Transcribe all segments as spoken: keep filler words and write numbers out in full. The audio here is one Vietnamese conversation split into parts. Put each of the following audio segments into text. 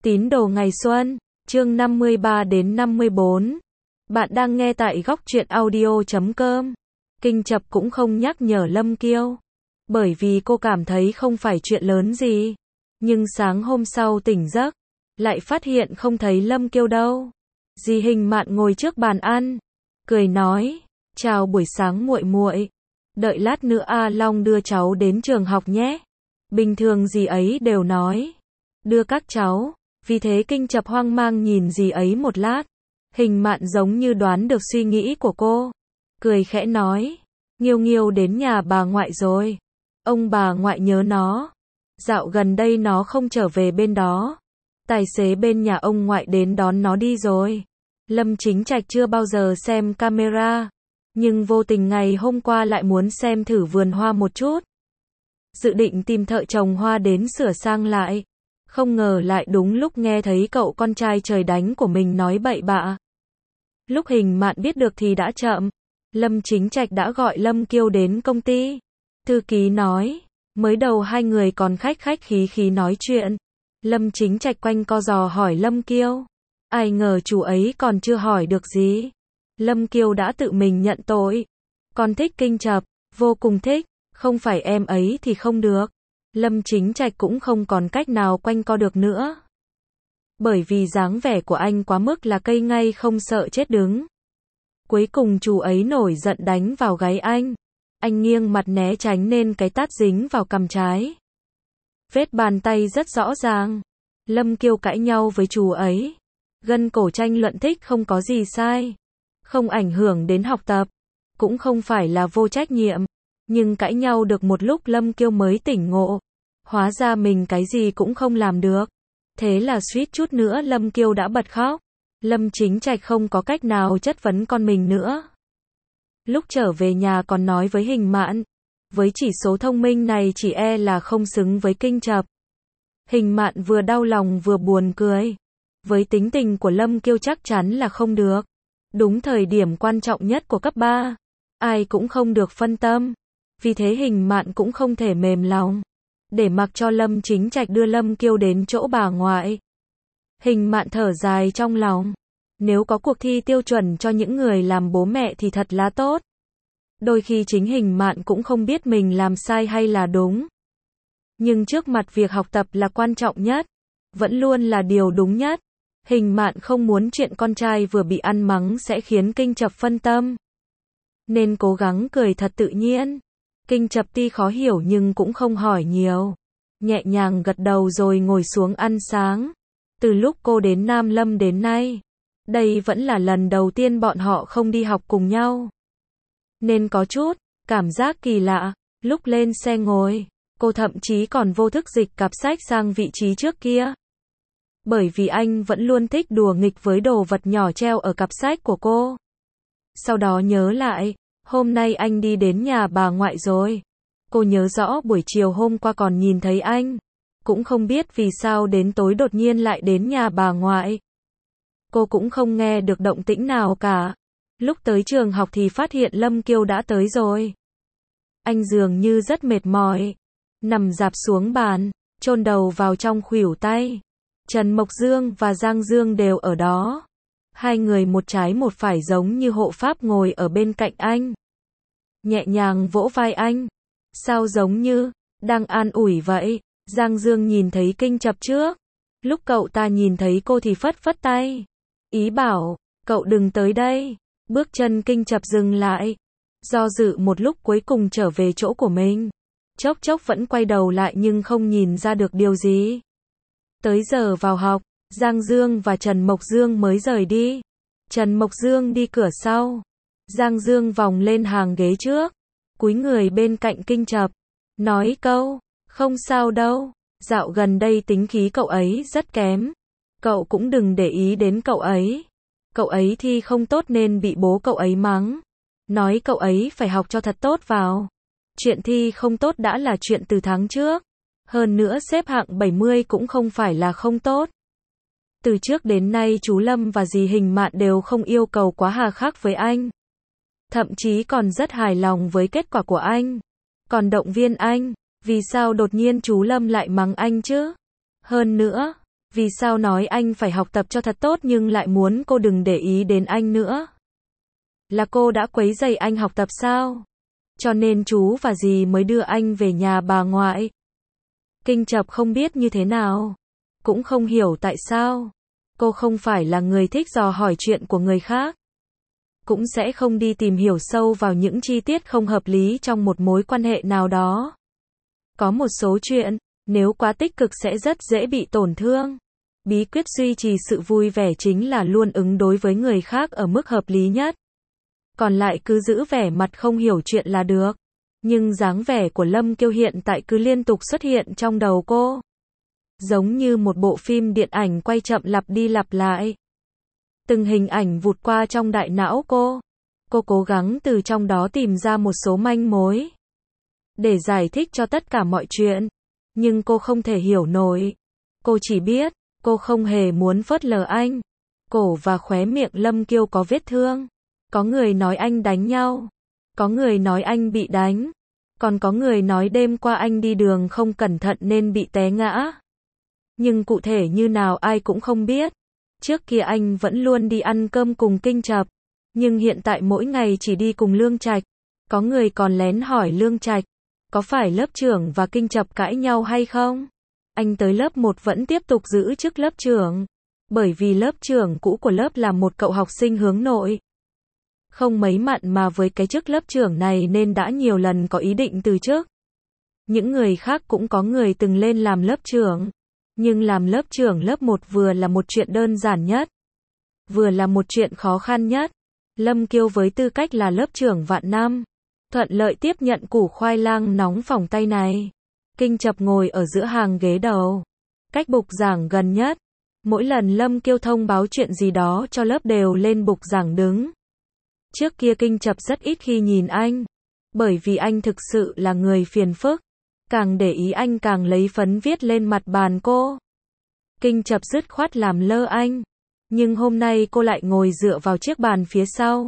Tín đồ ngày xuân, chương năm mươi ba đến năm mươi bốn. Bạn đang nghe tại góc truyện audio chấm com. Kinh Chập cũng không nhắc nhở Lâm Kiêu, bởi vì cô cảm thấy không phải chuyện lớn gì. Nhưng sáng hôm sau tỉnh giấc, lại phát hiện không thấy Lâm Kiêu đâu. Dì Hình Mạn ngồi trước bàn ăn, cười nói, chào buổi sáng muội muội, đợi lát nữa A Long đưa cháu đến trường học nhé. Bình thường dì ấy đều nói, đưa các cháu, vì thế Kinh Chập hoang mang nhìn dì ấy một lát. Hình Mạn giống như đoán được suy nghĩ của cô, cười khẽ nói, Nghiêu Nghiêu đến nhà bà ngoại rồi, ông bà ngoại nhớ nó, dạo gần đây nó không trở về bên đó, tài xế bên nhà ông ngoại đến đón nó đi rồi. Lâm Chính Trạch chưa bao giờ xem camera, nhưng vô tình ngày hôm qua lại muốn xem thử vườn hoa một chút. Dự định tìm thợ trồng hoa đến sửa sang lại, không ngờ lại đúng lúc nghe thấy cậu con trai trời đánh của mình nói bậy bạ. Lúc Hình Mạn biết được thì đã chậm, Lâm Chính Trạch đã gọi Lâm Kiêu đến công ty. Thư ký nói, mới đầu hai người còn khách khách khí khí nói chuyện. Lâm Chính Trạch quanh co dò hỏi Lâm Kiêu, ai ngờ chú ấy còn chưa hỏi được gì. Lâm Kiêu đã tự mình nhận tội. Con thích Kinh Chập, vô cùng thích, không phải em ấy thì không được. Lâm Chính Trạch cũng không còn cách nào quanh co được nữa. Bởi vì dáng vẻ của anh quá mức là cây ngay không sợ chết đứng. Cuối cùng chú ấy nổi giận đánh vào gáy anh. Anh nghiêng mặt né tránh nên cái tát dính vào cằm trái. Vết bàn tay rất rõ ràng. Lâm Kiêu cãi nhau với chú ấy. Gân cổ tranh luận thích không có gì sai. Không ảnh hưởng đến học tập. Cũng không phải là vô trách nhiệm. Nhưng cãi nhau được một lúc Lâm Kiêu mới tỉnh ngộ. Hóa ra mình cái gì cũng không làm được. Thế là suýt chút nữa Lâm Kiêu đã bật khóc. Lâm Chính Trạch không có cách nào chất vấn con mình nữa. Lúc trở về nhà còn nói với Hình Mạn, với chỉ số thông minh này chỉ e là không xứng với Kinh Chập. Hình Mạn vừa đau lòng vừa buồn cười. Với tính tình của Lâm Kiêu chắc chắn là không được. Đúng thời điểm quan trọng nhất của cấp ba, ai cũng không được phân tâm. Vì thế Hình Mạn cũng không thể mềm lòng, để mặc cho Lâm Chính Trạch đưa Lâm Kiêu đến chỗ bà ngoại. Hình Mạn thở dài trong lòng. Nếu có cuộc thi tiêu chuẩn cho những người làm bố mẹ thì thật là tốt. Đôi khi chính Hình Mạn cũng không biết mình làm sai hay là đúng. Nhưng trước mặt việc học tập là quan trọng nhất, vẫn luôn là điều đúng nhất. Hình Mạn không muốn chuyện con trai vừa bị ăn mắng sẽ khiến Kinh Chập phân tâm, nên cố gắng cười thật tự nhiên. Kinh Chập tuy khó hiểu nhưng cũng không hỏi nhiều, nhẹ nhàng gật đầu rồi ngồi xuống ăn sáng. Từ lúc cô đến Nam Lâm đến nay, đây vẫn là lần đầu tiên bọn họ không đi học cùng nhau, nên có chút cảm giác kỳ lạ. Lúc lên xe ngồi, cô thậm chí còn vô thức dịch cặp sách sang vị trí trước kia. Bởi vì anh vẫn luôn thích đùa nghịch với đồ vật nhỏ treo ở cặp sách của cô. Sau đó nhớ lại, hôm nay anh đi đến nhà bà ngoại rồi. Cô nhớ rõ buổi chiều hôm qua còn nhìn thấy anh. Cũng không biết vì sao đến tối đột nhiên lại đến nhà bà ngoại. Cô cũng không nghe được động tĩnh nào cả. Lúc tới trường học thì phát hiện Lâm Kiêu đã tới rồi. Anh dường như rất mệt mỏi, nằm rạp xuống bàn, chôn đầu vào trong khuỷu tay. Trần Mộc Dương và Giang Dương đều ở đó. Hai người một trái một phải giống như hộ pháp ngồi ở bên cạnh anh, nhẹ nhàng vỗ vai anh. Sao giống như đang an ủi vậy? Giang Dương nhìn thấy Kinh Chập trước. Lúc cậu ta nhìn thấy cô thì phất phất tay, ý bảo, cậu đừng tới đây. Bước chân Kinh Chập dừng lại, do dự một lúc cuối cùng trở về chỗ của mình. Chốc chốc vẫn quay đầu lại nhưng không nhìn ra được điều gì. Tới giờ vào học, Giang Dương và Trần Mộc Dương mới rời đi. Trần Mộc Dương đi cửa sau, Giang Dương vòng lên hàng ghế trước, cúi người bên cạnh Kinh Chập, nói câu, không sao đâu, dạo gần đây tính khí cậu ấy rất kém. Cậu cũng đừng để ý đến cậu ấy. Cậu ấy thi không tốt nên bị bố cậu ấy mắng. Nói cậu ấy phải học cho thật tốt vào. Chuyện thi không tốt đã là chuyện từ tháng trước. Hơn nữa xếp hạng bảy mươi cũng không phải là không tốt. Từ trước đến nay chú Lâm và dì Hình Mạn đều không yêu cầu quá hà khắc với anh. Thậm chí còn rất hài lòng với kết quả của anh. Còn động viên anh, vì sao đột nhiên chú Lâm lại mắng anh chứ? Hơn nữa, Vì sao nói anh phải học tập cho thật tốt nhưng lại muốn cô đừng để ý đến anh nữa? Là cô đã quấy rầy anh học tập sao? Cho nên chú và dì mới đưa anh về nhà bà ngoại. Kinh Chập không biết như thế nào, cũng không hiểu tại sao. Cô không phải là người thích dò hỏi chuyện của người khác, cũng sẽ không đi tìm hiểu sâu vào những chi tiết không hợp lý trong một mối quan hệ nào đó. Có một số chuyện, nếu quá tích cực sẽ rất dễ bị tổn thương. Bí quyết duy trì sự vui vẻ chính là luôn ứng đối với người khác ở mức hợp lý nhất. Còn lại cứ giữ vẻ mặt không hiểu chuyện là được. Nhưng dáng vẻ của Lâm Kiêu hiện tại cứ liên tục xuất hiện trong đầu cô. Giống như một bộ phim điện ảnh quay chậm lặp đi lặp lại. Từng hình ảnh vụt qua trong đại não cô. Cô cố gắng từ trong đó tìm ra một số manh mối để giải thích cho tất cả mọi chuyện. Nhưng cô không thể hiểu nổi. Cô chỉ biết, cô không hề muốn phớt lờ anh. Cổ và khóe miệng Lâm Kiêu có vết thương. Có người nói anh đánh nhau. Có người nói anh bị đánh. Còn có người nói đêm qua anh đi đường không cẩn thận nên bị té ngã. Nhưng cụ thể như nào ai cũng không biết. Trước kia anh vẫn luôn đi ăn cơm cùng Kinh Chập. Nhưng hiện tại mỗi ngày chỉ đi cùng Lương Trạch. Có người còn lén hỏi Lương Trạch, có phải lớp trưởng và Kinh Chập cãi nhau hay không? Anh tới lớp một vẫn tiếp tục giữ chức lớp trưởng. Bởi vì lớp trưởng cũ của lớp là một cậu học sinh hướng nội. Không mấy mặn mà với cái chức lớp trưởng này nên đã nhiều lần có ý định từ chức. Những người khác cũng có người từng lên làm lớp trưởng. Nhưng làm lớp trưởng lớp một vừa là một chuyện đơn giản nhất, vừa là một chuyện khó khăn nhất. Lâm Kiêu với tư cách là lớp trưởng vạn năm, thuận lợi tiếp nhận củ khoai lang nóng phỏng tay này. Kinh Chập ngồi ở giữa hàng ghế đầu, cách bục giảng gần nhất. Mỗi lần Lâm Kiêu thông báo chuyện gì đó cho lớp đều lên bục giảng đứng. Trước kia Kinh Chập rất ít khi nhìn anh, bởi vì anh thực sự là người phiền phức. Càng để ý anh càng lấy phấn viết lên mặt bàn cô. Kinh Chập dứt khoát làm lơ anh. Nhưng hôm nay cô lại ngồi dựa vào chiếc bàn phía sau.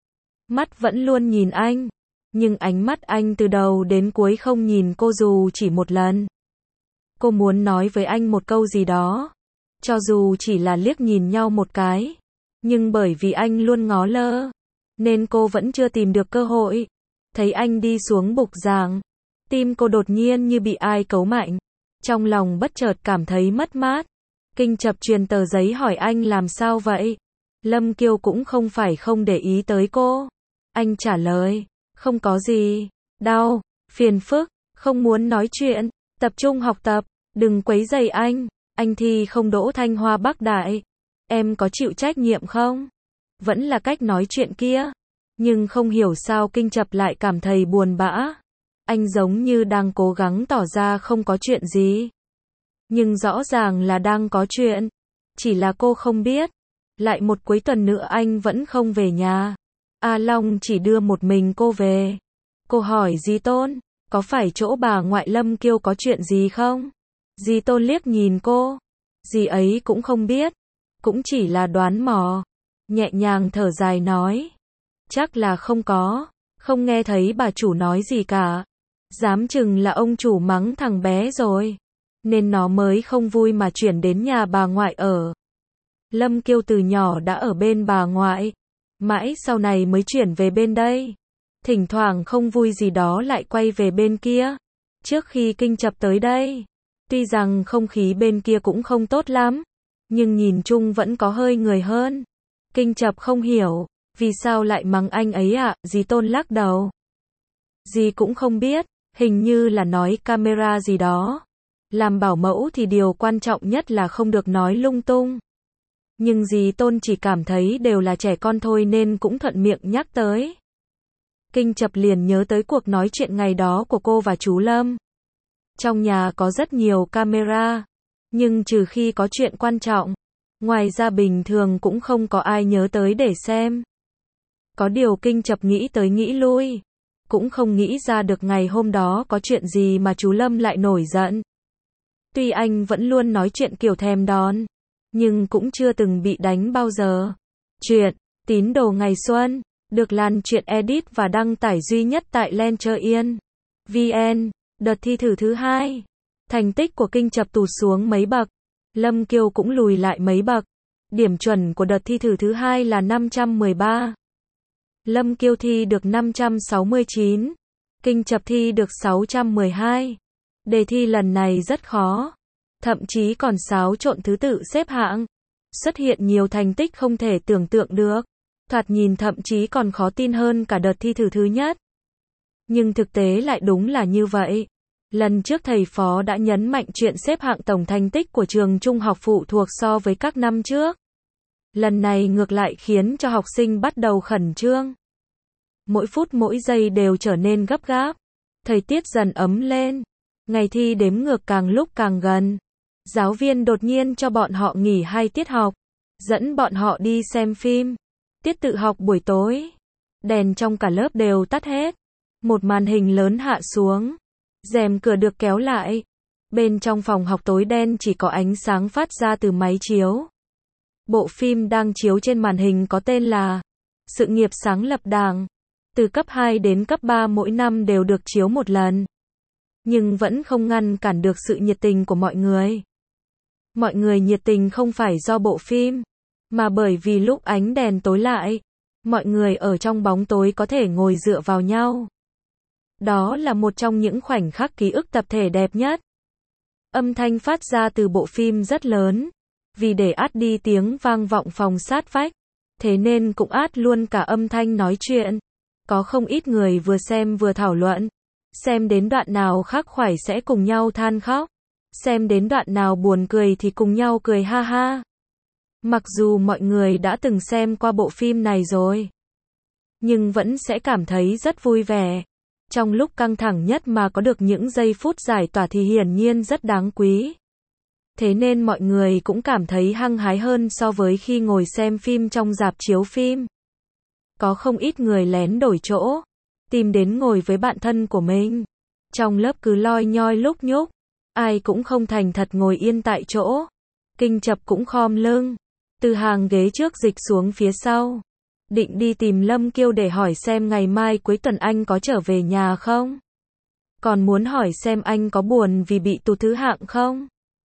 Mắt vẫn luôn nhìn anh. Nhưng ánh mắt anh từ đầu đến cuối không nhìn cô dù chỉ một lần. Cô muốn nói với anh một câu gì đó. Cho dù chỉ là liếc nhìn nhau một cái. Nhưng bởi vì anh luôn ngó lơ, nên cô vẫn chưa tìm được cơ hội. Thấy anh đi xuống bục giảng, tim cô đột nhiên như bị ai cấu mạnh. Trong lòng bất chợt cảm thấy mất mát. Kinh Chập truyền tờ giấy hỏi anh làm sao vậy. Lâm Kiêu cũng không phải không để ý tới cô. Anh trả lời, không có gì, đau, phiền phức, không muốn nói chuyện, tập trung học tập, đừng quấy rầy anh. Anh thi không đỗ Thanh Hoa Bắc Đại, em có chịu trách nhiệm không? Vẫn là cách nói chuyện kia. Nhưng không hiểu sao Kinh Chập lại cảm thấy buồn bã. Anh giống như đang cố gắng tỏ ra không có chuyện gì. Nhưng rõ ràng là đang có chuyện. Chỉ là cô không biết. Lại một cuối tuần nữa anh vẫn không về nhà. A Long chỉ đưa một mình cô về. Cô hỏi Di Tôn, có phải chỗ bà ngoại Lâm Kiêu có chuyện gì không? Di Tôn liếc nhìn cô. Dì ấy cũng không biết. Cũng chỉ là đoán mò. Nhẹ nhàng thở dài nói. Chắc là không có. Không nghe thấy bà chủ nói gì cả. Dám chừng là ông chủ mắng thằng bé rồi. Nên nó mới không vui mà chuyển đến nhà bà ngoại ở. Lâm Kiêu từ nhỏ đã ở bên bà ngoại. Mãi sau này mới chuyển về bên đây. Thỉnh thoảng không vui gì đó lại quay về bên kia. Trước khi Kinh Chập tới đây, tuy rằng không khí bên kia cũng không tốt lắm, nhưng nhìn chung vẫn có hơi người hơn. Kinh Chập không hiểu, vì sao lại mắng anh ấy ạ, à? Dì Tôn lắc đầu. Dì cũng không biết, hình như là nói camera gì đó. Làm bảo mẫu thì điều quan trọng nhất là không được nói lung tung. Nhưng dì Tôn chỉ cảm thấy đều là trẻ con thôi nên cũng thuận miệng nhắc tới. Kinh Chập liền nhớ tới cuộc nói chuyện ngày đó của cô và chú Lâm. Trong nhà có rất nhiều camera, nhưng trừ khi có chuyện quan trọng, ngoài ra bình thường cũng không có ai nhớ tới để xem. Có điều Kinh Chập nghĩ tới nghĩ lui, cũng không nghĩ ra được ngày hôm đó có chuyện gì mà chú Lâm lại nổi giận. Tuy anh vẫn luôn nói chuyện kiểu thèm đòn, nhưng cũng chưa từng bị đánh bao giờ. Chuyện Tín Đồ Ngày Xuân được Lan Truyện edit và đăng tải duy nhất tại Lencher.in vê en. Đợt thi thử thứ hai, thành tích của Kinh Chập tụt xuống mấy bậc. Lâm Kiêu cũng lùi lại mấy bậc. Điểm chuẩn của đợt thi thử thứ hai là năm trăm mười ba. Lâm Kiêu thi được năm trăm sáu mươi chín. Kinh Chập thi được sáu trăm mười hai. Đề thi lần này rất khó. Thậm chí còn xáo trộn thứ tự xếp hạng. Xuất hiện nhiều thành tích không thể tưởng tượng được. Thoạt nhìn thậm chí còn khó tin hơn cả đợt thi thử thứ nhất. Nhưng thực tế lại đúng là như vậy. Lần trước thầy Phó đã nhấn mạnh chuyện xếp hạng tổng thành tích của trường trung học phụ thuộc so với các năm trước. Lần này ngược lại khiến cho học sinh bắt đầu khẩn trương. Mỗi phút mỗi giây đều trở nên gấp gáp. Thời tiết dần ấm lên. Ngày thi đếm ngược càng lúc càng gần. Giáo viên đột nhiên cho bọn họ nghỉ hai tiết học. Dẫn bọn họ đi xem phim. Tiết tự học buổi tối. Đèn trong cả lớp đều tắt hết. Một màn hình lớn hạ xuống. Rèm cửa được kéo lại. Bên trong phòng học tối đen chỉ có ánh sáng phát ra từ máy chiếu. Bộ phim đang chiếu trên màn hình có tên là Sự nghiệp sáng lập Đảng. Từ cấp hai đến cấp ba mỗi năm đều được chiếu một lần. Nhưng vẫn không ngăn cản được sự nhiệt tình của mọi người. Mọi người nhiệt tình không phải do bộ phim, mà bởi vì lúc ánh đèn tối lại, mọi người ở trong bóng tối có thể ngồi dựa vào nhau. Đó là một trong những khoảnh khắc ký ức tập thể đẹp nhất. Âm thanh phát ra từ bộ phim rất lớn, vì để át đi tiếng vang vọng phòng sát vách, thế nên cũng át luôn cả âm thanh nói chuyện. Có không ít người vừa xem vừa thảo luận, xem đến đoạn nào khắc khoải sẽ cùng nhau than khóc, xem đến đoạn nào buồn cười thì cùng nhau cười ha ha. Mặc dù mọi người đã từng xem qua bộ phim này rồi, nhưng vẫn sẽ cảm thấy rất vui vẻ. Trong lúc căng thẳng nhất mà có được những giây phút giải tỏa thì hiển nhiên rất đáng quý. Thế nên mọi người cũng cảm thấy hăng hái hơn so với khi ngồi xem phim trong rạp chiếu phim. Có không ít người lén đổi chỗ, tìm đến ngồi với bạn thân của mình. Trong lớp cứ loi nhoi lúc nhúc, ai cũng không thành thật ngồi yên tại chỗ. Kinh Chập cũng khom lưng, từ hàng ghế trước dịch xuống phía sau. Định đi tìm Lâm Kiêu để hỏi xem ngày mai cuối tuần anh có trở về nhà không? Còn muốn hỏi xem anh có buồn vì bị tụt thứ hạng không?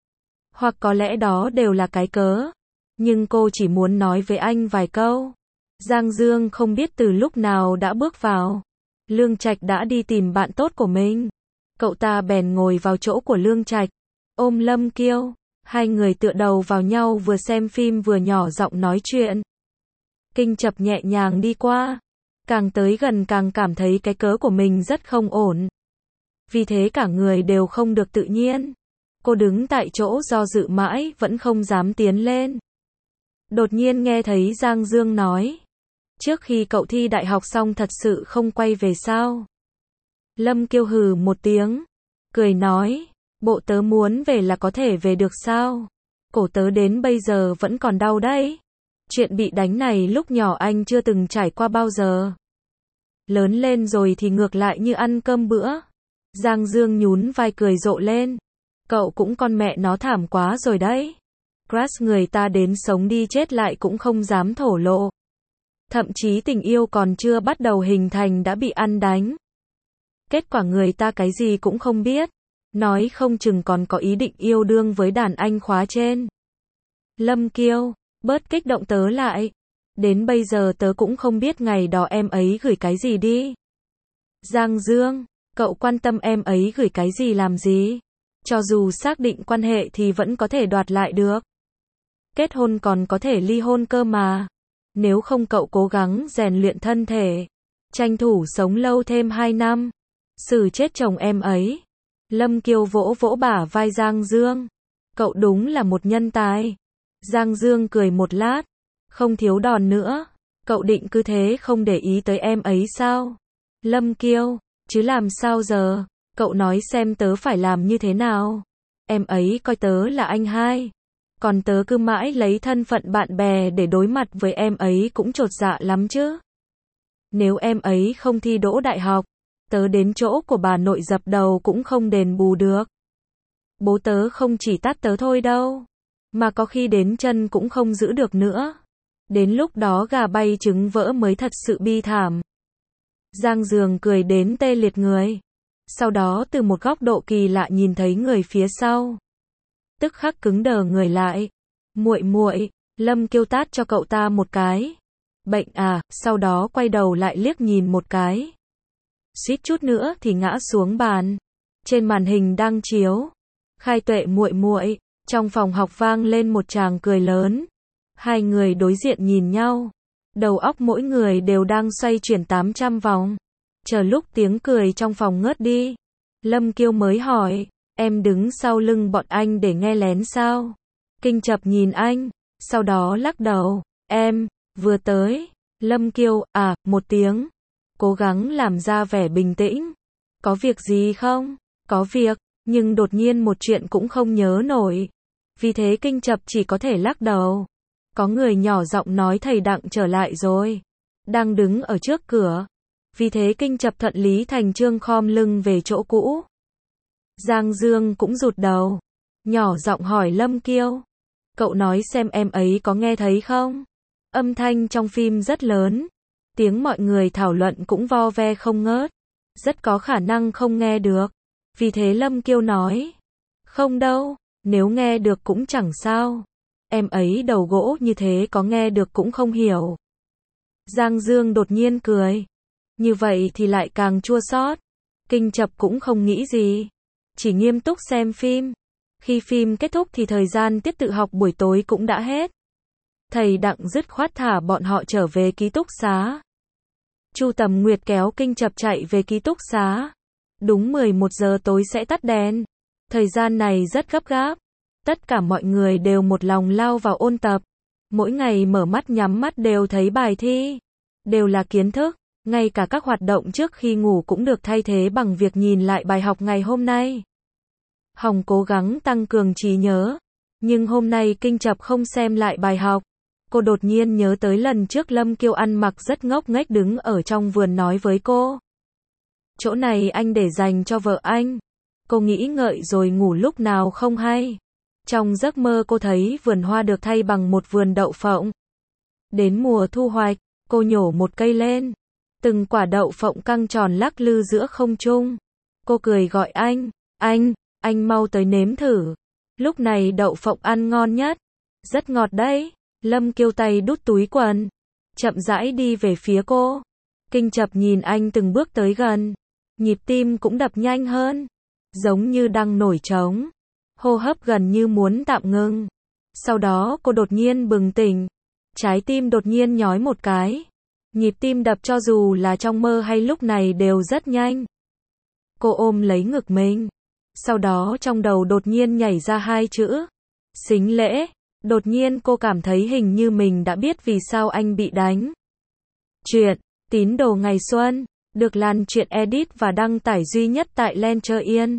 Hoặc có lẽ đó đều là cái cớ. Nhưng cô chỉ muốn nói với anh vài câu. Giang Dương không biết từ lúc nào đã bước vào. Lương Trạch đã đi tìm bạn tốt của mình. Cậu ta bèn ngồi vào chỗ của Lương Trạch, ôm Lâm Kiêu. Hai người tựa đầu vào nhau vừa xem phim vừa nhỏ giọng nói chuyện. Kinh Chập nhẹ nhàng đi qua. Càng tới gần càng cảm thấy cái cớ của mình rất không ổn. Vì thế cả người đều không được tự nhiên. Cô đứng tại chỗ do dự mãi vẫn không dám tiến lên. Đột nhiên nghe thấy Giang Dương nói. Trước khi cậu thi đại học xong thật sự không quay về sao? Lâm Kiêu hừ một tiếng. Cười nói. Bộ tớ muốn về là có thể về được sao? Cổ tớ đến bây giờ vẫn còn đau đấy. Chuyện bị đánh này lúc nhỏ anh chưa từng trải qua bao giờ. Lớn lên rồi thì ngược lại như ăn cơm bữa. Giang Dương nhún vai cười rộ lên. Cậu cũng con mẹ nó thảm quá rồi đấy. Crush người ta đến sống đi chết lại cũng không dám thổ lộ. Thậm chí tình yêu còn chưa bắt đầu hình thành đã bị ăn đánh. Kết quả người ta cái gì cũng không biết. Nói không chừng còn có ý định yêu đương với đàn anh khóa trên. Lâm Kiêu, bớt kích động tớ lại. Đến bây giờ tớ cũng không biết ngày đó em ấy gửi cái gì đi. Giang Dương, cậu quan tâm em ấy gửi cái gì làm gì? Cho dù xác định quan hệ thì vẫn có thể đoạt lại được. Kết hôn còn có thể ly hôn cơ mà. Nếu không cậu cố gắng rèn luyện thân thể, tranh thủ sống lâu thêm hai năm, xử chết chồng em ấy. Lâm Kiêu vỗ vỗ bả vai Giang Dương. Cậu đúng là một nhân tài. Giang Dương cười một lát. Không thiếu đòn nữa. Cậu định cứ thế không để ý tới em ấy sao? Lâm Kiêu, chứ làm sao giờ? Cậu nói xem tớ phải làm như thế nào? Em ấy coi tớ là anh hai. Còn tớ cứ mãi lấy thân phận bạn bè để đối mặt với em ấy cũng chột dạ lắm chứ. Nếu em ấy không thi đỗ đại học, tớ đến chỗ của bà nội dập đầu cũng không đền bù được. Bố tớ không chỉ tát tớ thôi đâu, mà có khi đến chân cũng không giữ được nữa. Đến lúc đó gà bay trứng vỡ mới thật sự bi thảm. Giang Dương cười đến tê liệt người. Sau đó từ một góc độ kỳ lạ nhìn thấy người phía sau. tức khắc cứng đờ người lại. Muội muội, Lâm Kiêu tát cho cậu ta một cái. Bệnh à, sau đó quay đầu lại liếc nhìn một cái. Suýt chút nữa thì ngã xuống bàn. Trên màn hình đang chiếu. Khai Tuệ muội muội, trong phòng học vang lên một tràng cười lớn. Hai người đối diện nhìn nhau. Đầu óc mỗi người đều đang xoay chuyển tám trăm vòng. Chờ lúc tiếng cười trong phòng ngớt đi. Lâm Kiêu mới hỏi, em đứng sau lưng bọn anh để nghe lén sao? Kinh Chập nhìn anh, sau đó lắc đầu, em, vừa tới. Lâm Kiêu, à, một tiếng. Cố gắng làm ra vẻ bình tĩnh. Có việc gì không? Có việc, nhưng đột nhiên một chuyện cũng không nhớ nổi. Vì thế Kinh Chập chỉ có thể lắc đầu. Có người nhỏ giọng nói thầy Đặng trở lại rồi. Đang đứng ở trước cửa. Vì thế Kinh Chập thuận lý thành chương khom lưng về chỗ cũ. Giang Dương cũng rụt đầu. Nhỏ giọng hỏi Lâm Kiêu. Cậu nói xem em ấy có nghe thấy không? Âm thanh trong phim rất lớn. Tiếng mọi người thảo luận cũng vo ve không ngớt. Rất có khả năng không nghe được. Vì thế Lâm Kiêu nói. Không đâu, nếu nghe được cũng chẳng sao. Em ấy đầu gỗ như thế có nghe được cũng không hiểu. Giang Dương đột nhiên cười. Như vậy thì lại càng chua xót. Kinh Chập cũng không nghĩ gì. Chỉ nghiêm túc xem phim. Khi phim kết thúc thì thời gian tiết tự học buổi tối cũng đã hết. Thầy Đặng dứt khoát thả bọn họ trở về ký túc xá. Chu Tầm Nguyệt kéo Kinh Chập chạy về ký túc xá. Đúng mười một giờ tối sẽ tắt đèn. Thời gian này rất gấp gáp. Tất cả mọi người đều một lòng lao vào ôn tập. Mỗi ngày mở mắt nhắm mắt đều thấy bài thi. Đều là kiến thức. Ngay cả các hoạt động trước khi ngủ cũng được thay thế bằng việc nhìn lại bài học ngày hôm nay. Hồng cố gắng tăng cường trí nhớ. Nhưng hôm nay Kinh Chập không xem lại bài học. Cô đột nhiên nhớ tới lần trước Lâm Kiêu ăn mặc rất ngốc nghếch đứng ở trong vườn nói với cô. Chỗ này anh để dành cho vợ anh. Cô nghĩ ngợi rồi ngủ lúc nào không hay. Trong giấc mơ cô thấy vườn hoa được thay bằng một vườn đậu phộng. Đến mùa thu hoạch, cô nhổ một cây lên. Từng quả đậu phộng căng tròn lắc lư giữa không trung. Cô cười gọi anh, anh, anh mau tới nếm thử. Lúc này đậu phộng ăn ngon nhất. Rất ngọt đấy. Lâm Kiêu tay đút túi quần. Chậm rãi đi về phía cô. Kinh Chập nhìn anh từng bước tới gần. Nhịp tim cũng đập nhanh hơn. Giống như đang nổi trống. Hô hấp gần như muốn tạm ngưng. Sau đó cô đột nhiên bừng tỉnh. Trái tim đột nhiên nhói một cái. Nhịp tim đập cho dù là trong mơ hay lúc này đều rất nhanh. Cô ôm lấy ngực mình. Sau đó trong đầu đột nhiên nhảy ra hai chữ. Sính lễ. Đột nhiên cô cảm thấy hình như mình đã biết vì sao anh bị đánh. Chuyện Tín Đồ Ngày Xuân được Lan Truyện edit và đăng tải duy nhất tại Lencher Yên.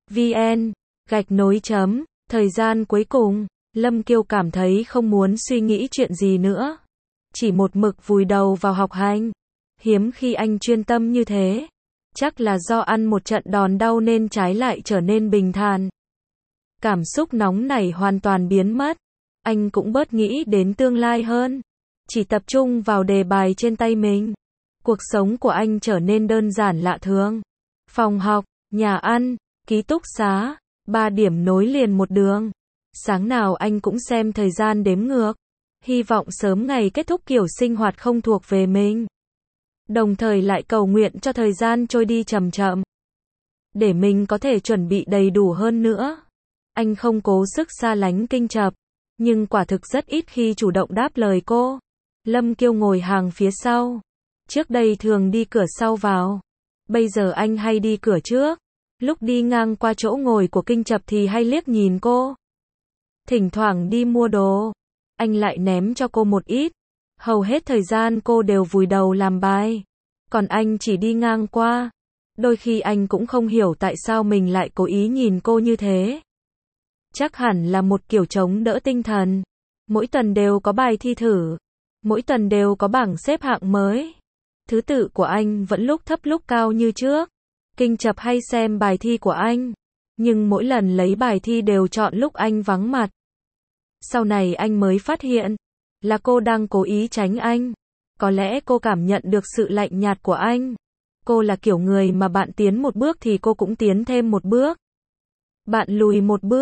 vn gạch nối chấm. Thời gian cuối cùng, Lâm Kiêu cảm thấy không muốn suy nghĩ chuyện gì nữa. Chỉ một mực vùi đầu vào học hành. Hiếm khi anh chuyên tâm như thế. Chắc là do ăn một trận đòn đau nên trái lại trở nên bình thản. Cảm xúc nóng nảy hoàn toàn biến mất. Anh cũng bớt nghĩ đến tương lai hơn. Chỉ tập trung vào đề bài trên tay mình. Cuộc sống của anh trở nên đơn giản lạ thường. Phòng học, nhà ăn, ký túc xá, ba điểm nối liền một đường. Sáng nào anh cũng xem thời gian đếm ngược. Hy vọng sớm ngày kết thúc kiểu sinh hoạt không thuộc về mình. Đồng thời lại cầu nguyện cho thời gian trôi đi chậm chậm. Để mình có thể chuẩn bị đầy đủ hơn nữa. Anh không cố sức xa lánh Kinh Chập. Nhưng quả thực rất ít khi chủ động đáp lời cô. Lâm Kiêu ngồi hàng phía sau. Trước đây thường đi cửa sau vào. Bây giờ anh hay đi cửa trước. Lúc đi ngang qua chỗ ngồi của Kinh Chập thì hay liếc nhìn cô. Thỉnh thoảng đi mua đồ. Anh lại ném cho cô một ít. Hầu hết thời gian cô đều vùi đầu làm bài. Còn anh chỉ đi ngang qua. Đôi khi anh cũng không hiểu tại sao mình lại cố ý nhìn cô như thế. Chắc hẳn là một kiểu chống đỡ tinh thần. Mỗi tuần đều có bài thi thử. Mỗi tuần đều có bảng xếp hạng mới. Thứ tự của anh vẫn lúc thấp lúc cao như trước. Kinh Chập hay xem bài thi của anh. Nhưng mỗi lần lấy bài thi đều chọn lúc anh vắng mặt. Sau này anh mới phát hiện. Là cô đang cố ý tránh anh. Có lẽ cô cảm nhận được sự lạnh nhạt của anh. Cô là kiểu người mà bạn tiến một bước thì cô cũng tiến thêm một bước. Bạn lùi một bước.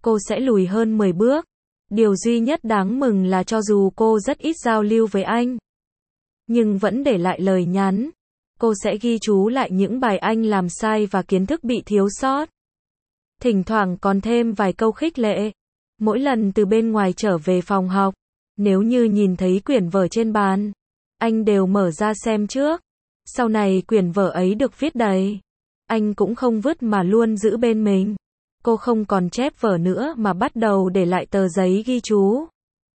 cô sẽ lùi hơn mười bước. Điều duy nhất đáng mừng là cho dù cô rất ít giao lưu với anh, nhưng vẫn để lại lời nhắn. Cô sẽ ghi chú lại những bài anh làm sai và kiến thức bị thiếu sót. Thỉnh thoảng còn thêm vài câu khích lệ. Mỗi lần từ bên ngoài trở về phòng học, nếu như nhìn thấy quyển vở trên bàn, anh đều mở ra xem trước. Sau này quyển vở ấy được viết đầy, anh cũng không vứt mà luôn giữ bên mình. Cô không còn chép vở nữa mà bắt đầu để lại tờ giấy ghi chú.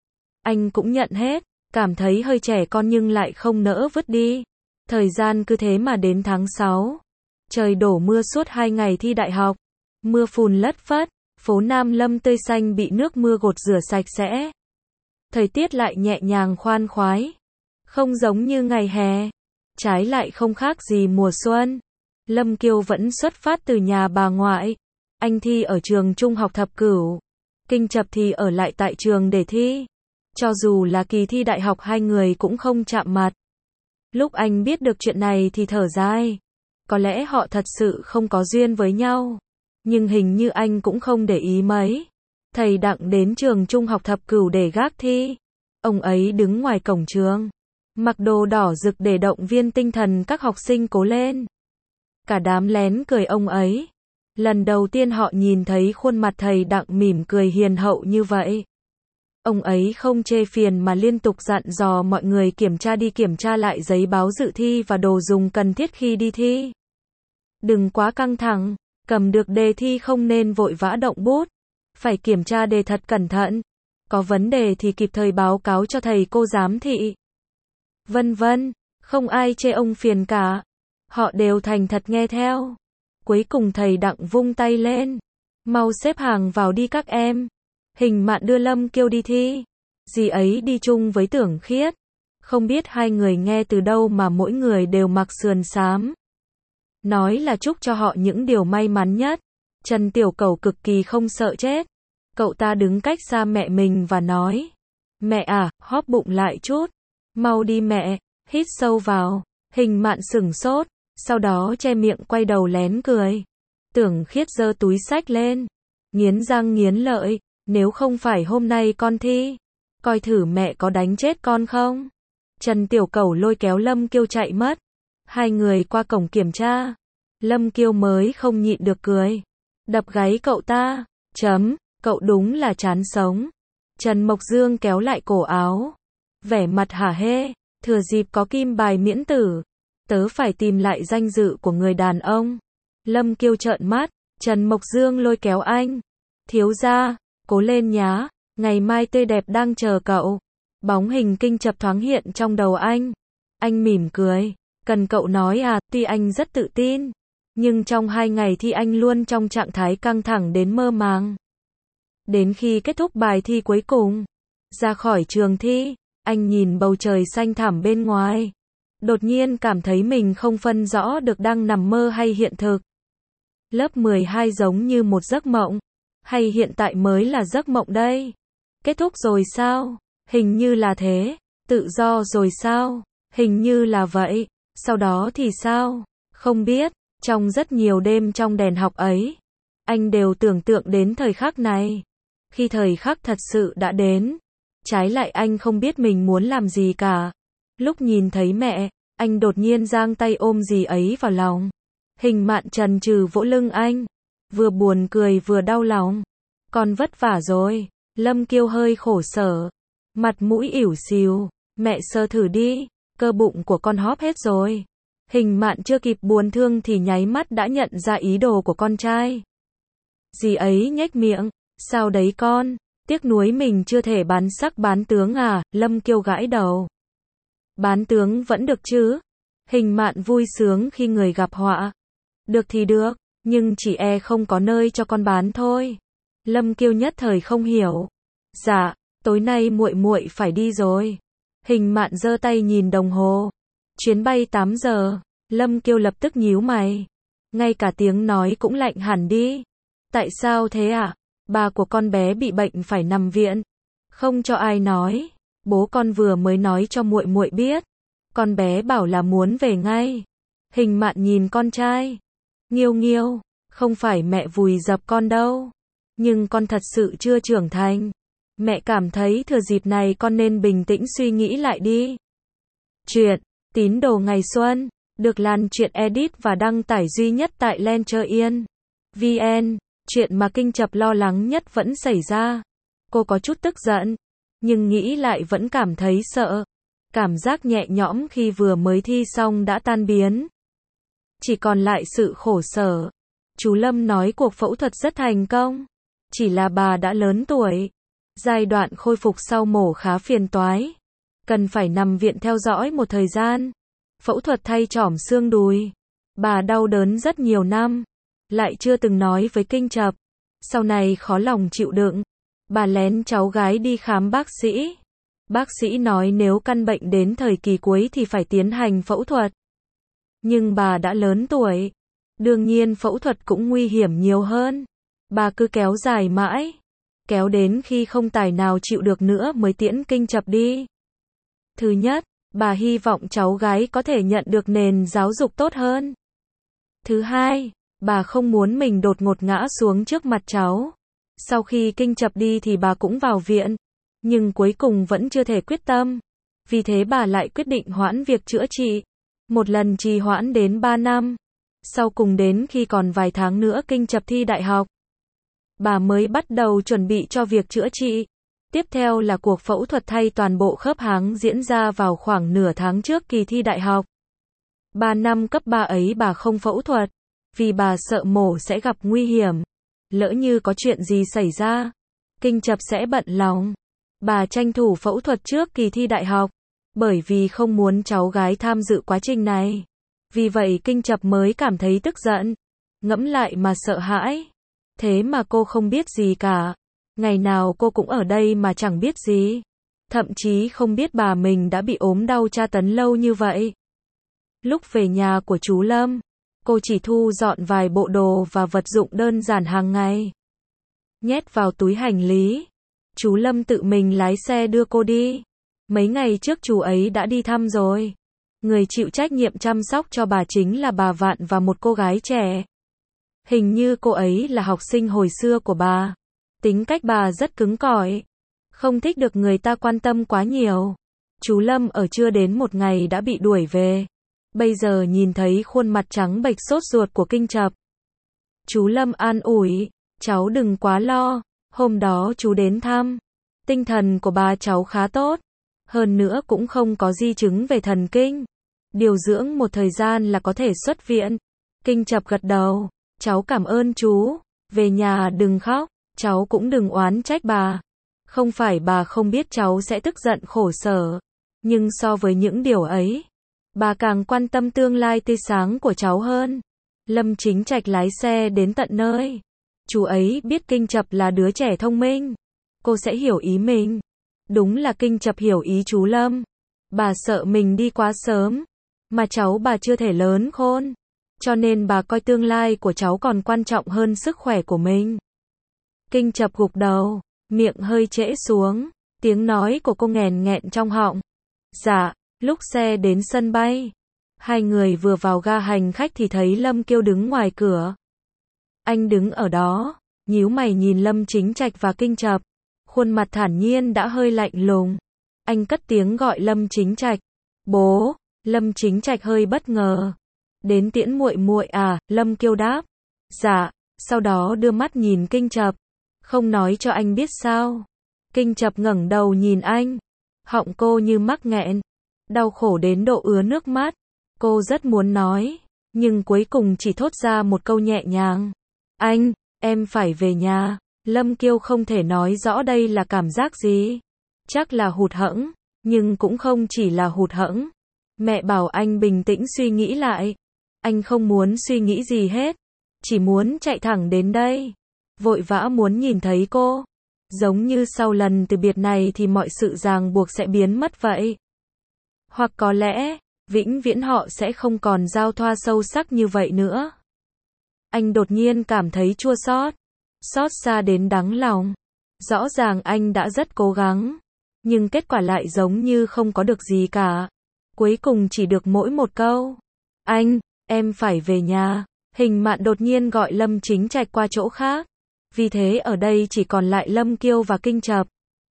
Anh cũng nhận hết, cảm thấy hơi trẻ con nhưng lại không nỡ vứt đi. Thời gian cứ thế mà đến tháng sáu. Trời đổ mưa suốt hai ngày thi đại học. Mưa phùn lất phất, phố Nam Lâm tươi xanh bị nước mưa gột rửa sạch sẽ. Thời tiết lại nhẹ nhàng khoan khoái. Không giống như ngày hè. Trái lại không khác gì mùa xuân. Lâm Kiêu vẫn xuất phát từ nhà bà ngoại. Anh thi ở trường trung học Thập Cửu. Kinh Chập thì ở lại tại trường để thi. Cho dù là kỳ thi đại học hai người cũng không chạm mặt. Lúc anh biết được chuyện này thì thở dài. Có lẽ họ thật sự không có duyên với nhau. Nhưng hình như anh cũng không để ý mấy. Thầy Đặng đến trường trung học Thập Cửu để gác thi. Ông ấy đứng ngoài cổng trường, mặc đồ đỏ rực để động viên tinh thần các học sinh cố lên. Cả đám lén cười ông ấy. Lần đầu tiên họ nhìn thấy khuôn mặt thầy Đặng mỉm cười hiền hậu như vậy. Ông ấy không chê phiền mà liên tục dặn dò mọi người kiểm tra đi kiểm tra lại giấy báo dự thi và đồ dùng cần thiết khi đi thi. Đừng quá căng thẳng, cầm được đề thi không nên vội vã động bút. Phải kiểm tra đề thật cẩn thận. Có vấn đề thì kịp thời báo cáo cho thầy cô giám thị. Vân vân, không ai chê ông phiền cả. Họ đều thành thật nghe theo. Cuối cùng thầy Đặng vung tay lên. Mau xếp hàng vào đi các em. Hình Mạn đưa Lâm Kiêu đi thi. Dì ấy đi chung với Tưởng Khiết. Không biết hai người nghe từ đâu mà mỗi người đều mặc sườn xám. Nói là chúc cho họ những điều may mắn nhất. Trần Tiểu Cẩu cực kỳ không sợ chết. Cậu ta đứng cách xa mẹ mình và nói. Mẹ à, hóp bụng lại chút. Mau đi mẹ, hít sâu vào. Hình Mạn sửng sốt. Sau đó che miệng quay đầu lén cười. Tưởng Khiết giơ túi xách lên. Nghiến răng nghiến lợi. Nếu không phải hôm nay con thi, coi thử mẹ có đánh chết con không. Trần Tiểu Cẩu lôi kéo Lâm Kiêu chạy mất. Hai người qua cổng kiểm tra. Lâm Kiêu mới không nhịn được cười. Đập gáy cậu ta. Chấm, cậu đúng là chán sống. Trần Mộc Dương kéo lại cổ áo. Vẻ mặt hả hê. Thừa dịp có kim bài miễn tử. Tớ phải tìm lại danh dự của người đàn ông. Lâm Kiêu trợn mắt. Trần Mộc Dương lôi kéo anh. Thiếu gia, cố lên nhá. Ngày mai tươi đẹp đang chờ cậu. Bóng hình Kinh Chập thoáng hiện trong đầu anh. Anh mỉm cười. Cần cậu nói à, tuy anh rất tự tin. Nhưng trong hai ngày thi anh luôn trong trạng thái căng thẳng đến mơ màng. Đến khi kết thúc bài thi cuối cùng, ra khỏi trường thi, anh nhìn bầu trời xanh thẳm bên ngoài. Đột nhiên cảm thấy mình không phân rõ được đang nằm mơ hay hiện thực. Lớp mười hai giống như một giấc mộng. Hay hiện tại mới là giấc mộng đây? Kết thúc rồi sao? Hình như là thế. Tự do rồi sao? Hình như là vậy. Sau đó thì sao? Không biết. Trong rất nhiều đêm trong đèn học ấy, anh đều tưởng tượng đến thời khắc này. Khi thời khắc thật sự đã đến, trái lại anh không biết mình muốn làm gì cả. Lúc nhìn thấy mẹ, anh đột nhiên giang tay ôm dì ấy vào lòng. Hình Mạn trần trừ vỗ lưng anh, vừa buồn cười vừa đau lòng. Con vất vả rồi. Lâm Kiêu hơi khổ sở, mặt mũi ỉu xìu. Mẹ sờ thử đi, cơ bụng của con hóp hết rồi. Hình Mạn chưa kịp buồn thương thì nháy mắt đã nhận ra ý đồ của con trai. Dì ấy nhếch miệng, sao đấy con, tiếc nuối mình chưa thể bán sắc bán tướng à? Lâm Kiêu gãi đầu. Bán tướng vẫn được chứ? Hình Mạn vui sướng khi người gặp họa. Được thì được, nhưng chỉ e không có nơi cho con bán thôi. Lâm Kiêu nhất thời không hiểu. Dạ, tối nay muội muội phải đi rồi. Hình Mạn giơ tay nhìn đồng hồ. Chuyến bay tám giờ. Lâm Kiêu lập tức nhíu mày. Ngay cả tiếng nói cũng lạnh hẳn đi. Tại sao thế ạ? À? Bà của con bé bị bệnh phải nằm viện. Không cho ai nói. Bố con vừa mới nói cho muội muội biết. Con bé bảo là muốn về ngay. Hình Mạn nhìn con trai. Nghiêu nghiêu, không phải mẹ vùi dập con đâu. nhưng con thật sự chưa trưởng thành. Mẹ cảm thấy thừa dịp này con nên bình tĩnh suy nghĩ lại đi. Chuyện Tín đồ ngày xuân được Lan Truyện edit và đăng tải duy nhất tại Lencher.in vê en. Chuyện mà Kinh Chập lo lắng nhất vẫn xảy ra. Cô có chút tức giận, nhưng nghĩ lại vẫn cảm thấy sợ. Cảm giác nhẹ nhõm khi vừa mới thi xong đã tan biến. Chỉ còn lại sự khổ sở. Chú Lâm nói cuộc phẫu thuật rất thành công. Chỉ là bà đã lớn tuổi. Giai đoạn khôi phục sau mổ khá phiền toái. Cần phải nằm viện theo dõi một thời gian. Phẫu thuật thay chỏm xương đùi. Bà đau đớn rất nhiều năm. Lại chưa từng nói với Kinh Chập. Sau này khó lòng chịu đựng. Bà lén cháu gái đi khám bác sĩ. Bác sĩ nói nếu căn bệnh đến thời kỳ cuối thì phải tiến hành phẫu thuật. Nhưng bà đã lớn tuổi. Đương nhiên phẫu thuật cũng nguy hiểm nhiều hơn. Bà cứ kéo dài mãi. Kéo đến khi không tài nào chịu được nữa mới tiễn Kinh Chập đi. Thứ nhất, bà hy vọng cháu gái có thể nhận được nền giáo dục tốt hơn. Thứ hai, bà không muốn mình đột ngột ngã xuống trước mặt cháu. Sau khi Kinh Chập đi thì bà cũng vào viện. Nhưng cuối cùng vẫn chưa thể quyết tâm. Vì thế bà lại quyết định hoãn việc chữa trị. Một lần trì hoãn đến ba năm. Sau cùng đến khi còn vài tháng nữa Kinh Chập thi đại học. Bà mới bắt đầu chuẩn bị cho việc chữa trị. Tiếp theo là cuộc phẫu thuật thay toàn bộ khớp háng diễn ra vào khoảng nửa tháng trước kỳ thi đại học. Ba năm cấp ba ấy bà không phẫu thuật. Vì bà sợ mổ sẽ gặp nguy hiểm. Lỡ như có chuyện gì xảy ra, Kinh Chập sẽ bận lòng. Bà tranh thủ phẫu thuật trước kỳ thi đại học. Bởi vì không muốn cháu gái tham dự quá trình này. Vì vậy Kinh Chập mới cảm thấy tức giận. Ngẫm lại mà sợ hãi. Thế mà cô không biết gì cả. Ngày nào cô cũng ở đây mà chẳng biết gì. Thậm chí không biết bà mình đã bị ốm đau tra tấn lâu như vậy. Lúc về nhà của chú Lâm, cô chỉ thu dọn vài bộ đồ và vật dụng đơn giản hàng ngày. Nhét vào túi hành lý. Chú Lâm tự mình lái xe đưa cô đi. Mấy ngày trước chú ấy đã đi thăm rồi. Người chịu trách nhiệm chăm sóc cho bà chính là bà Vạn và một cô gái trẻ. Hình như cô ấy là học sinh hồi xưa của bà. Tính cách bà rất cứng cỏi. Không thích được người ta quan tâm quá nhiều. Chú Lâm ở chưa đến một ngày đã bị đuổi về. Bây giờ nhìn thấy khuôn mặt trắng bệch sốt ruột của Kinh Chập. Chú Lâm an ủi, cháu đừng quá lo. Hôm đó chú đến thăm. Tinh thần của bà cháu khá tốt. Hơn nữa cũng không có di chứng về thần kinh. Điều dưỡng một thời gian là có thể xuất viện. Kinh Chập gật đầu. Cháu cảm ơn chú. Về nhà đừng khóc. Cháu cũng đừng oán trách bà. Không phải bà không biết cháu sẽ tức giận khổ sở. Nhưng so với những điều ấy, bà càng quan tâm tương lai tươi sáng của cháu hơn. Lâm Chính Trạch lái xe đến tận nơi. Chú ấy biết Kinh Chập là đứa trẻ thông minh. Cô sẽ hiểu ý mình. Đúng là Kinh Chập hiểu ý chú Lâm. Bà sợ mình đi quá sớm. Mà cháu bà chưa thể lớn khôn. Cho nên bà coi tương lai của cháu còn quan trọng hơn sức khỏe của mình. Kinh Chập gục đầu, miệng hơi trễ xuống. Tiếng nói của cô nghèn nghẹn trong họng. Dạ, lúc xe đến sân bay. Hai người vừa vào ga hành khách thì thấy Lâm Kiêu đứng ngoài cửa. Anh đứng ở đó, nhíu mày nhìn Lâm Chính Trạch và Kinh Chập. Khuôn mặt thản nhiên đã hơi lạnh lùng. Anh cất tiếng gọi Lâm Chính Trạch. Bố. Lâm Chính Trạch hơi bất ngờ. Đến tiễn muội muội à? Lâm Kiêu đáp. Dạ. Sau đó đưa mắt nhìn Kinh Chập. Không nói cho anh biết sao? Kinh Chập ngẩng đầu nhìn anh. Họng cô như mắc nghẹn. Đau khổ đến độ ứa nước mắt. Cô rất muốn nói. Nhưng cuối cùng chỉ thốt ra một câu nhẹ nhàng. Anh, em phải về nhà. Lâm Kiêu không thể nói rõ đây là cảm giác gì. Chắc là hụt hẫng. Nhưng cũng không chỉ là hụt hẫng. Mẹ bảo anh bình tĩnh suy nghĩ lại. Anh không muốn suy nghĩ gì hết. Chỉ muốn chạy thẳng đến đây. Vội vã muốn nhìn thấy cô. Giống như sau lần từ biệt này thì mọi sự ràng buộc sẽ biến mất vậy. Hoặc có lẽ, vĩnh viễn họ sẽ không còn giao thoa sâu sắc như vậy nữa. Anh đột nhiên cảm thấy chua xót. Xót xa đến đắng lòng. Rõ ràng anh đã rất cố gắng. Nhưng kết quả lại giống như không có được gì cả. Cuối cùng chỉ được mỗi một câu. Anh, em phải về nhà. Hình Mạn đột nhiên gọi Lâm Chính Trạch qua chỗ khác. Vì thế ở đây chỉ còn lại Lâm Kiêu và Kinh Chập.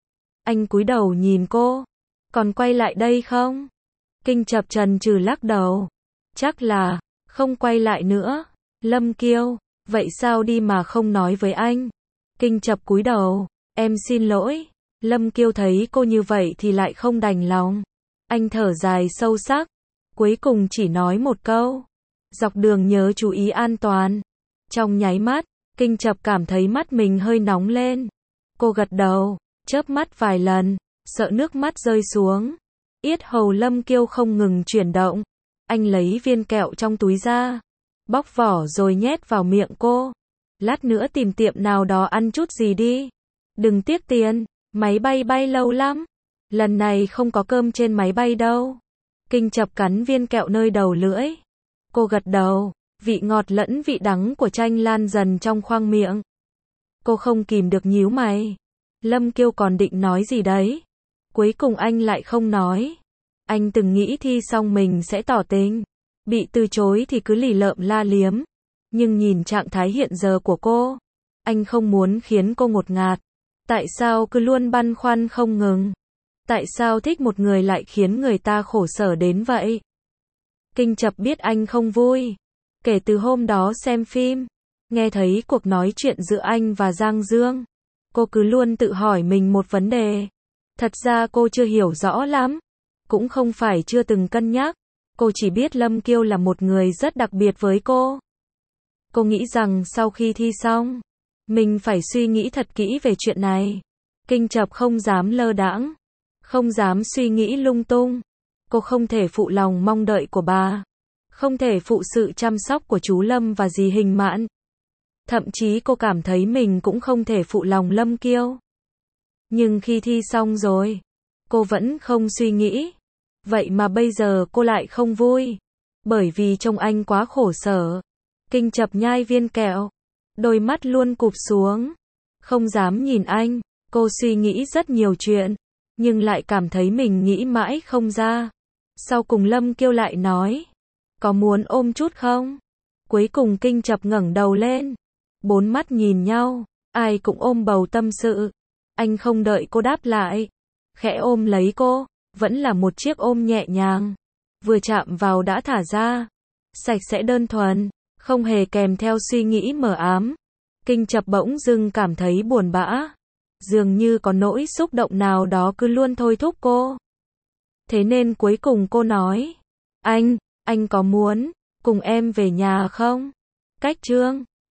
Anh cúi đầu nhìn cô. Còn quay lại đây không? Kinh Chập chần chừ lắc đầu. Chắc là, không quay lại nữa. Lâm Kiêu, vậy sao đi mà không nói với anh? Kinh Chập cúi đầu. Em xin lỗi. Lâm Kiêu thấy cô như vậy thì lại không đành lòng. Anh thở dài sâu sắc. Cuối cùng chỉ nói một câu. Dọc đường nhớ chú ý an toàn. Trong nháy mắt, Kinh Chập cảm thấy mắt mình hơi nóng lên. Cô gật đầu, chớp mắt vài lần, sợ nước mắt rơi xuống. Yết hầu Lâm Kiêu không ngừng chuyển động. Anh lấy viên kẹo trong túi ra, bóc vỏ rồi nhét vào miệng cô. Lát nữa tìm tiệm nào đó ăn chút gì đi. Đừng tiếc tiền, máy bay bay lâu lắm. Lần này không có cơm trên máy bay đâu. Kinh Chập cắn viên kẹo nơi đầu lưỡi. Cô gật đầu, vị ngọt lẫn vị đắng của chanh lan dần trong khoang miệng. Cô không kìm được nhíu mày. Lâm Kiêu còn định nói gì đấy. Cuối cùng anh lại không nói. Anh từng nghĩ thi xong mình sẽ tỏ tình. Bị từ chối thì cứ lì lợm la liếm. Nhưng nhìn trạng thái hiện giờ của cô, anh không muốn khiến cô ngột ngạt. Tại sao cứ luôn băn khoăn không ngừng? Tại sao thích một người lại khiến người ta khổ sở đến vậy? Kinh Chập biết anh không vui. Kể từ hôm đó xem phim, nghe thấy cuộc nói chuyện giữa anh và Giang Dương, cô cứ luôn tự hỏi mình một vấn đề. Thật ra cô chưa hiểu rõ lắm. Cũng không phải chưa từng cân nhắc. Cô chỉ biết Lâm Kiêu là một người rất đặc biệt với cô. Cô nghĩ rằng sau khi thi xong, mình phải suy nghĩ thật kỹ về chuyện này. Kinh Chập không dám lơ đãng, không dám suy nghĩ lung tung. Cô không thể phụ lòng mong đợi của bà, không thể phụ sự chăm sóc của chú Lâm và dì Hình Mạn. Thậm chí cô cảm thấy mình cũng không thể phụ lòng Lâm Kiêu. Nhưng khi thi xong rồi, cô vẫn không suy nghĩ. Vậy mà bây giờ cô lại không vui. Bởi vì trông anh quá khổ sở. Kinh Chập nhai viên kẹo, đôi mắt luôn cụp xuống, không dám nhìn anh. Cô suy nghĩ rất nhiều chuyện, nhưng lại cảm thấy mình nghĩ mãi không ra. Sau cùng Lâm Kiêu lại nói, có muốn ôm chút không? Cuối cùng Kinh Chập ngẩng đầu lên, bốn mắt nhìn nhau, ai cũng ôm bầu tâm sự. Anh không đợi cô đáp lại, khẽ ôm lấy cô, vẫn là một chiếc ôm nhẹ nhàng, vừa chạm vào đã thả ra, sạch sẽ đơn thuần, không hề kèm theo suy nghĩ mờ ám. Kinh Chập bỗng dưng cảm thấy buồn bã, dường như có nỗi xúc động nào đó cứ luôn thôi thúc cô. Thế nên cuối cùng cô nói, anh, anh có muốn cùng em về nhà không? Cách chương